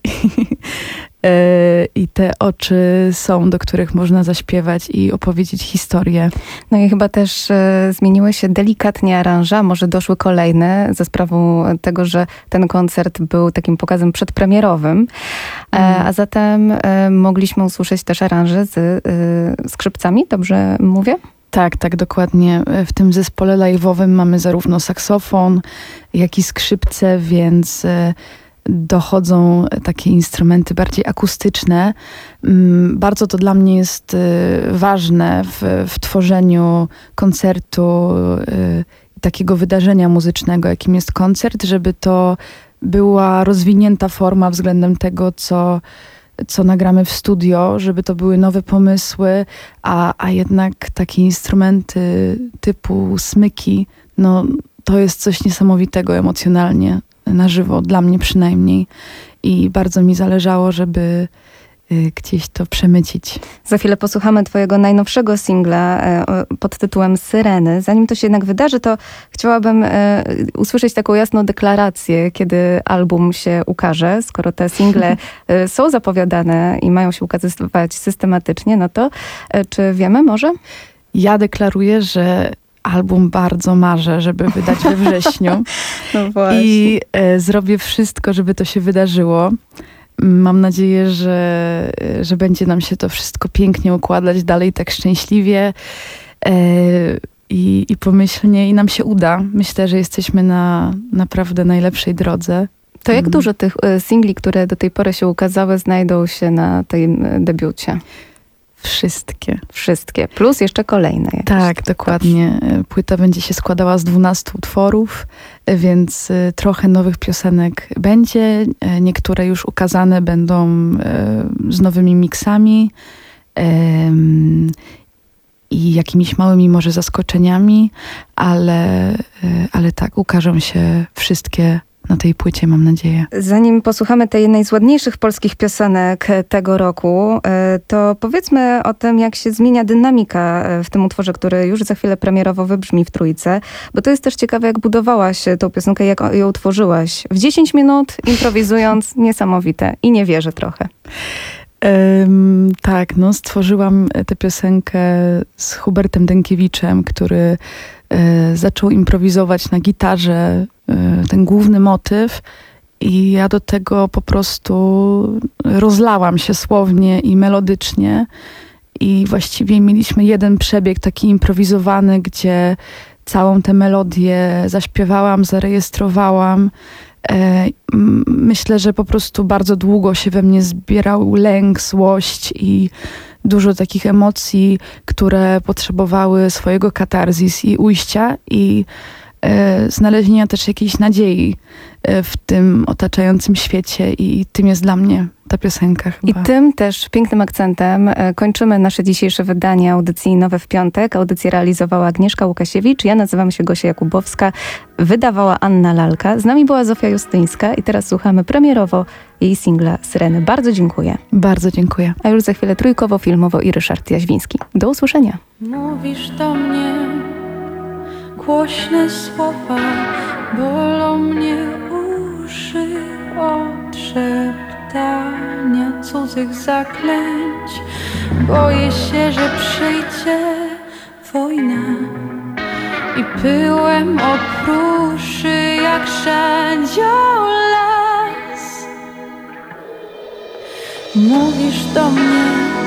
I te oczy są, do których można zaśpiewać i opowiedzieć historię. No i chyba też e, zmieniły się delikatnie aranża, może doszły kolejne za sprawą tego, że ten koncert był takim pokazem przedpremierowym. E, mm. A zatem e, mogliśmy usłyszeć też aranże z e, skrzypcami, dobrze mówię? Tak, tak, dokładnie. W tym zespole live'owym mamy zarówno saksofon, jak i skrzypce, więc dochodzą takie instrumenty bardziej akustyczne. Bardzo to dla mnie jest ważne w, w tworzeniu koncertu, takiego wydarzenia muzycznego, jakim jest koncert, żeby to była rozwinięta forma względem tego, co co nagramy w studio, żeby to były nowe pomysły, a, a jednak takie instrumenty typu smyki, no to jest coś niesamowitego emocjonalnie, na żywo, dla mnie przynajmniej. I bardzo mi zależało, żeby y, gdzieś to przemycić. Za chwilę posłuchamy twojego najnowszego singla y, pod tytułem Syreny. Zanim to się jednak wydarzy, to chciałabym y, usłyszeć taką jasną deklarację, kiedy album się ukaże. Skoro te single y, są zapowiadane i mają się ukazywać systematycznie, no to y, czy wiemy może? Ja deklaruję, że album bardzo marzę, żeby wydać we wrześniu. No właśnie. I y, zrobię wszystko, żeby to się wydarzyło. Mam nadzieję, że, że będzie nam się to wszystko pięknie układać dalej tak szczęśliwie e, i, i pomyślnie i nam się uda. Myślę, że jesteśmy na naprawdę najlepszej drodze. To jak dużo tych singli, które do tej pory się ukazały, znajdą się na tym debiucie? Wszystkie. Wszystkie. Plus jeszcze kolejne. Jakieś. Tak, dokładnie. Płyta będzie się składała z dwunastu utworów, więc trochę nowych piosenek będzie. Niektóre już ukazane będą z nowymi miksami i jakimiś małymi może zaskoczeniami, ale, ale tak, ukażą się wszystkie na tej płycie, mam nadzieję. Zanim posłuchamy tej jednej z ładniejszych polskich piosenek tego roku, to powiedzmy o tym, jak się zmienia dynamika w tym utworze, który już za chwilę premierowo wybrzmi w Trójce, bo to jest też ciekawe, jak budowałaś tą piosenkę, jak ją tworzyłaś. W dziesięć minut, improwizując, niesamowite i nie wierzę trochę. Um, tak, no stworzyłam tę piosenkę z Hubertem Dękiewiczem, który e, zaczął improwizować na gitarze e, ten główny motyw i ja do tego po prostu rozlałam się słownie i melodycznie i właściwie mieliśmy jeden przebieg taki improwizowany, gdzie całą tę melodię zaśpiewałam, zarejestrowałam Myślę, że po prostu bardzo długo się we mnie zbierał lęk, złość i dużo takich emocji, które potrzebowały swojego katarzis i ujścia i e, znalezienia też jakiejś nadziei e, w tym otaczającym świecie i tym jest dla mnie ta piosenka chyba. I tym też pięknym akcentem e, kończymy nasze dzisiejsze wydanie audycji Nowe w Piątek. Audycję realizowała Agnieszka Łukasiewicz, ja nazywam się Gosia Jakubowska, wydawała Anna Lalka, z nami była Zofia Justyńska i teraz słuchamy premierowo jej singla Syreny. Bardzo dziękuję. Bardzo dziękuję. A już za chwilę trójkowo, filmowo i Ryszard Jaźwiński. Do usłyszenia. Mówisz do mnie głośne słowa, bolą mnie uszy od szeptania cudzych zaklęć. Boję się, że przyjdzie wojna i pyłem opruszy jak szandzioł las. Mówisz do mnie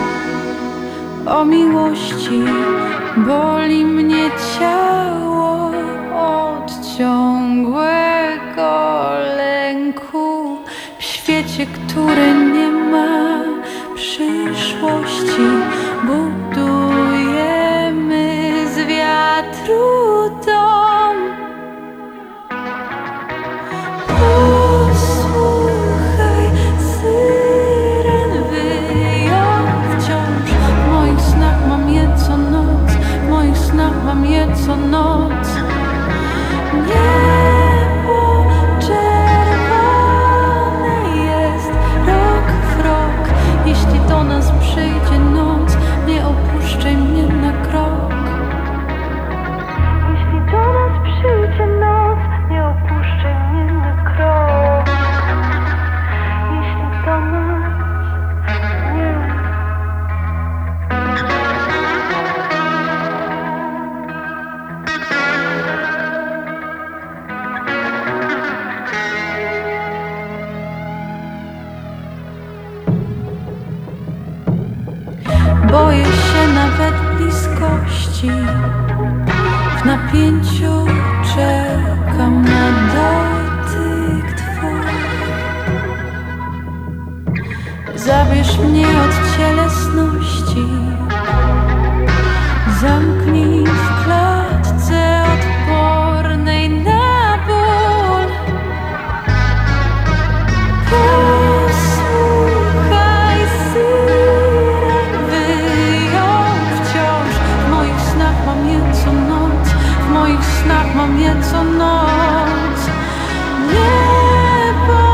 o miłości, boli mnie ciało od ciągłego lęku w świecie, który nie ma przyszłości. Budujemy z wiatru dom. Posłuchaj, syren wyją wciąż. W moich snach mam je co noc, w moich snach mam je co noc. Niebo czerwone jest rok w rok. Jeśli do nas przyjdzie noc, nie opuszczaj mnie na krok. Jeśli do nas przyjdzie noc, nie opuszczaj mnie na krok. Jeśli do nas nie. Boję się nawet bliskości, w napięciu czekam na dotyk twój. Zabierz mnie od cielesności, zamknij w klatce odpornej na ból. Posłuchaj, syren wyją wciąż. W moich snach mam je co noc, w moich snach mam je co noc. Niebo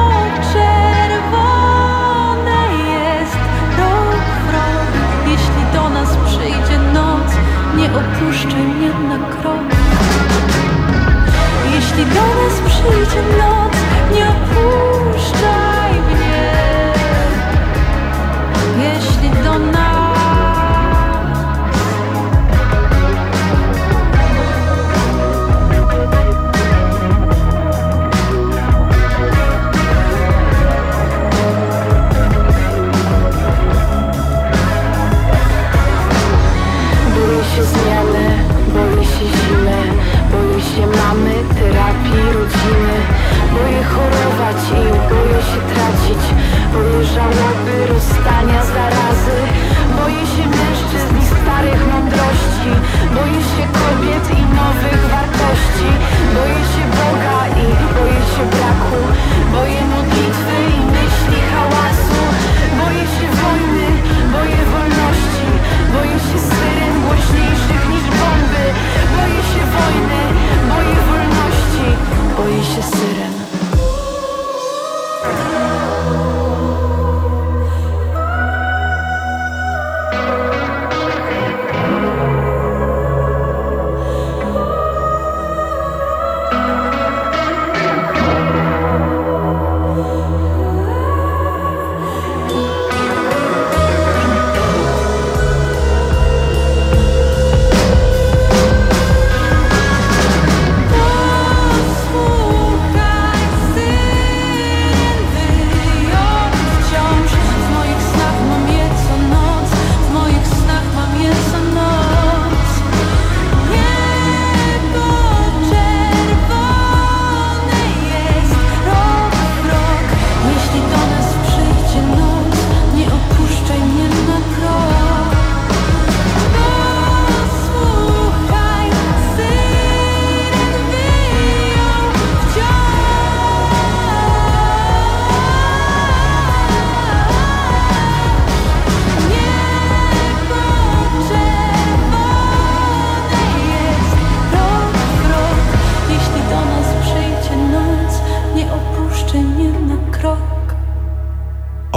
czerwone jest rok w rok. Jeśli do nas przyjdzie noc, nie opuszczaj mnie na krok. Jeśli do nas przyjdzie noc, nie opuszczaj mnie. Jeśli do nas boję się zmiany, boję się zimy, boję się mamy, terapii, rodziny. Boję chorować i boję się tracić, boję żałoby, rozstania, zarazy. Boję się mężczyzn i starych mądrości, boję się kobiet i nowych wartości. Boję się Boga i boję się braku, boję modlitwy i myśli hałasu. Boję się wojny, boję wolności, boję się syren głośniejszych niż bomby. Boję się wojny, boję wolności, boję się syren.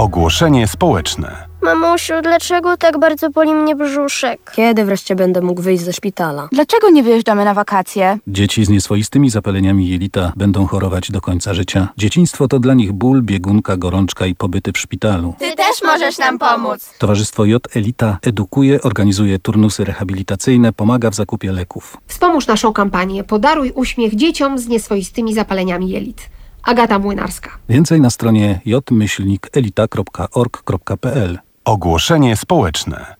Ogłoszenie społeczne. Mamusiu, dlaczego tak bardzo boli mnie brzuszek? Kiedy wreszcie będę mógł wyjść ze szpitala? Dlaczego nie wyjeżdżamy na wakacje? Dzieci z nieswoistymi zapaleniami jelita będą chorować do końca życia. Dzieciństwo to dla nich ból, biegunka, gorączka i pobyty w szpitalu. Ty też możesz nam pomóc. Towarzystwo J Elita edukuje, organizuje turnusy rehabilitacyjne, pomaga w zakupie leków. Wspomóż naszą kampanię Podaruj uśmiech dzieciom z nieswoistymi zapaleniami jelit. Agata Młynarska. Więcej na stronie j myślnik elita kropka org kropka p l. Ogłoszenie społeczne.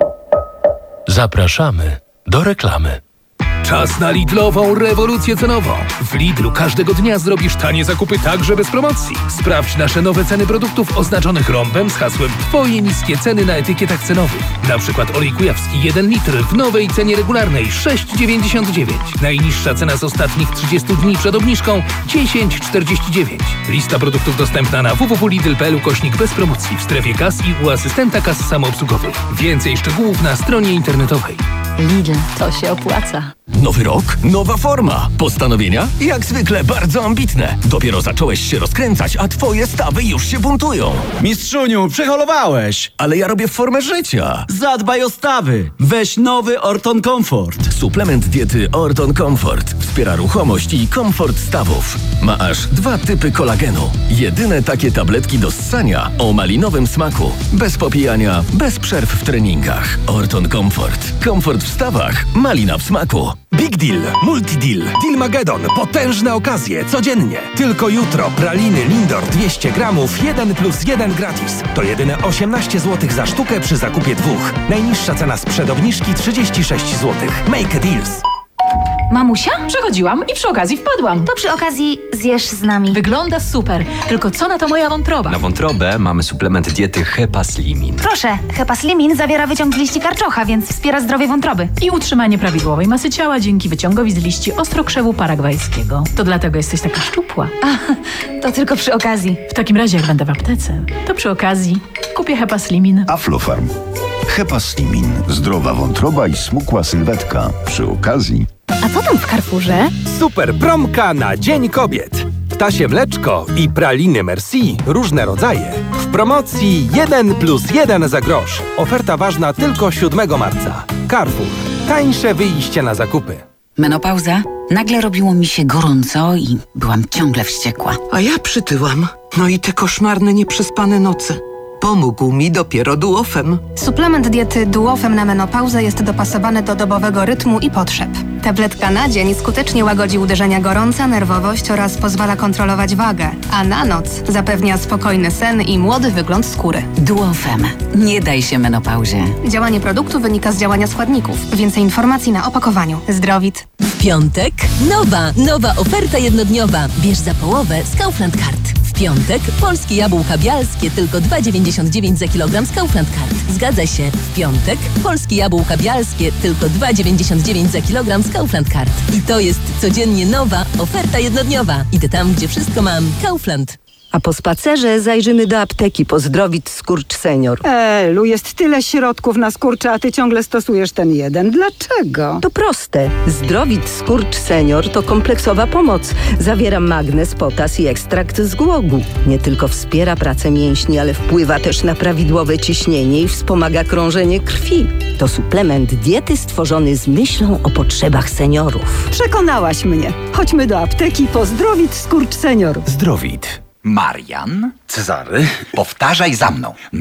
Zapraszamy do reklamy. Czas na Lidlową rewolucję cenową. W Lidlu każdego dnia zrobisz tanie zakupy także bez promocji. Sprawdź nasze nowe ceny produktów oznaczonych rąbem z hasłem Twoje niskie ceny na etykietach cenowych. Na przykład olej kujawski jeden litr w nowej cenie regularnej sześć dziewięćdziesiąt dziewięć. Najniższa cena z ostatnich trzydziestu dni przed obniżką dziesięć czterdzieści dziewięć. Lista produktów dostępna na w w w kropka lidl kropka p l ukośnik bez promocji w strefie kas i u asystenta kas samoobsługowych. Więcej szczegółów na stronie internetowej. Lidl, to się opłaca. Nowy rok, nowa forma. Postanowienia? Jak zwykle bardzo ambitne. Dopiero zacząłeś się rozkręcać, a twoje stawy już się buntują. Mistrzuniu, przeholowałeś! Ale ja robię formę życia. Zadbaj o stawy. Weź nowy Orton Comfort. Suplement diety Orton Comfort. Wspiera ruchomość i komfort stawów. Ma aż dwa typy kolagenu. Jedyne takie tabletki do ssania o malinowym smaku. Bez popijania, bez przerw w treningach. Orton Comfort. Komfort w stawach, malina w smaku. Big Deal, Multi Deal, Dealmagedon, potężne okazje, codziennie. Tylko jutro praliny Lindor dwieście gramów, jeden plus jeden gratis. To jedyne osiemnaście złotych za sztukę przy zakupie dwóch. Najniższa cena sprzed obniżki trzydzieści sześć złotych. Make a deals. Mamusia? Przechodziłam i przy okazji wpadłam. To przy okazji zjesz z nami. Wygląda super, tylko co na to moja wątroba? Na wątrobę mamy suplement diety Hepaslimin. Proszę, Hepaslimin zawiera wyciąg z liści karczocha, więc wspiera zdrowie wątroby. I utrzymanie prawidłowej masy ciała dzięki wyciągowi z liści ostrokrzewu paragwajskiego. To dlatego jesteś taka szczupła. A, to tylko przy okazji. W takim razie, jak będę w aptece, to przy okazji kupię Hepaslimin. Aflofarm. Hepaslimin. Zdrowa wątroba i smukła sylwetka. Przy okazji... A co tam w Carrefourze? Super promka na Dzień Kobiet. Ptasie mleczko i praliny Merci, różne rodzaje. W promocji jeden plus jeden za grosz. Oferta ważna tylko siódmego marca. Carrefour. Tańsze wyjście na zakupy. Menopauza? Nagle robiło mi się gorąco i byłam ciągle wściekła. A ja przytyłam. No i te koszmarne, nieprzespane noce. Pomógł mi dopiero Duofem. Suplement diety Duofem na menopauzę jest dopasowany do dobowego rytmu i potrzeb. Tabletka na dzień skutecznie łagodzi uderzenia gorąca, nerwowość oraz pozwala kontrolować wagę, a na noc zapewnia spokojny sen i młody wygląd skóry. Duofem. Nie daj się menopauzie. Działanie produktu wynika z działania składników. Więcej informacji na opakowaniu. Zdrowit. W piątek nowa, nowa oferta jednodniowa. Bierz za połowę z Kaufland Card. W piątek polskie jabłka bialskie tylko dwa dziewięćdziesiąt dziewięć za kilogram z Kaufland Card. Zgadza się. W piątek polskie jabłka bialskie tylko dwa dziewięćdziesiąt dziewięć za kilogram z Kaufland Card. I to jest codziennie nowa oferta jednodniowa. Idę tam, gdzie wszystko mam. Kaufland. A po spacerze zajrzymy do apteki po Zdrowit Skurcz Senior. Elu, jest tyle środków na skurcze, a ty ciągle stosujesz ten jeden. Dlaczego? To proste. Zdrowit Skurcz Senior to kompleksowa pomoc. Zawiera magnez, potas i ekstrakt z głogu. Nie tylko wspiera pracę mięśni, ale wpływa też na prawidłowe ciśnienie i wspomaga krążenie krwi. To suplement diety stworzony z myślą o potrzebach seniorów. Przekonałaś mnie. Chodźmy do apteki po Zdrowit Skurcz Senior. Zdrowit. Marian, Cezary, powtarzaj za mną.